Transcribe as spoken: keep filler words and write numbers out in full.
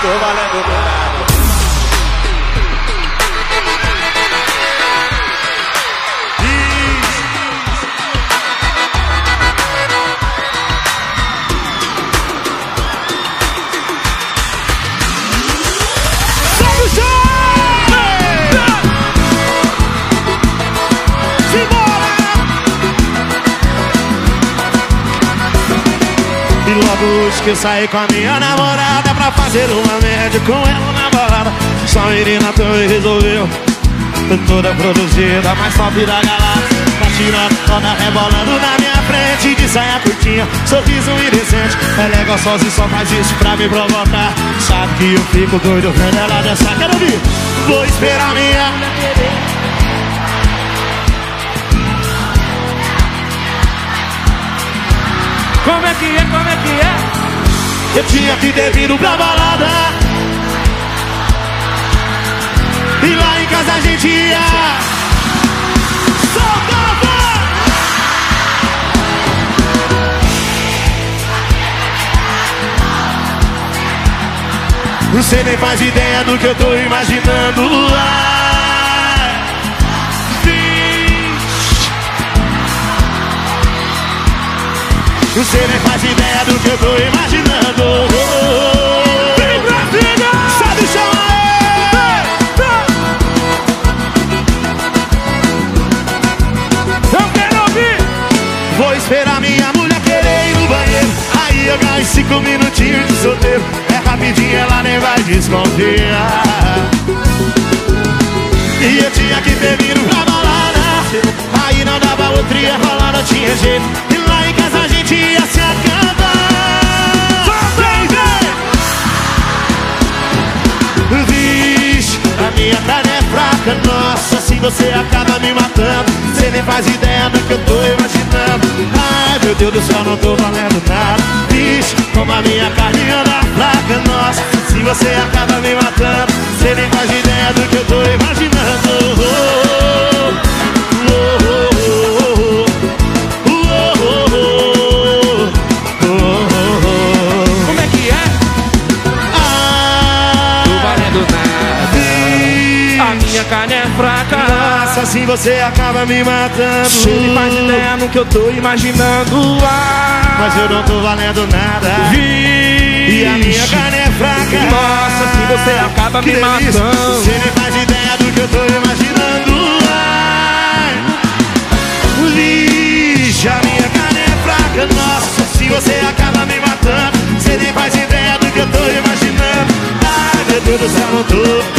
tô valendo nada. E logo hoje que eu saí com a minha namorada pra fazer uma média com ela na balada. Só a menina também resolveu, toda produzida, mais top da galáxia. Tá tirando toda rebolando na minha frente, de saia curtinha, sorriso indecente. Ela é gostosa e só faz isso pra me provocar. Sabe que eu fico doido vendo ela dançar. Quero ouvir. Vou esperar minha Como é que é, como é que é? Eu tinha que ter vindo pra balada, e lá em casa a gente ia soltava. Você nem faz ideia do que eu tô imaginando lá. Você nem faz ideia do que eu tô imaginando. Vem pra cima! Sabe o chão aí! Eu quero ouvir! Vou esperar minha mulher querer ir no banheiro. Aí eu ganho cinco minutinhos de solteiro. É rapidinho, ela nem vai desconfiar. E eu tinha que ter vindo pra balada, aí não dava outro, ia rolar, não tinha jeito. E lá em casa a gente ia se acabar. Vem, vem! Vixe, a minha cara é fraca, nossa, assim você acaba me matando. Você nem faz ideia do que eu tô imaginando. Ai, meu Deus do céu, não tô valendo nada. Vixe, como a minha carne anda fraca, nossa, se você acaba me matando. Você nem faz ideia do que eu tô imaginando. Como é que é? Ah, Tô valendo nada. A minha carne é fraca. nossa, assim você acaba me matando. Você nem faz ideia no que eu tô imaginando. Ah, mas eu não tô valendo nada. Vixe. E a minha carne é fraca. Nossa, assim você acaba que me delícia. matando. Você nem faz ideia do que eu tô imaginando. Ai, vixe, a minha carne é fraca. Nossa, assim você acaba me matando. Você nem faz ideia do que eu tô imaginando. Ai, meu Deus do céu, não tô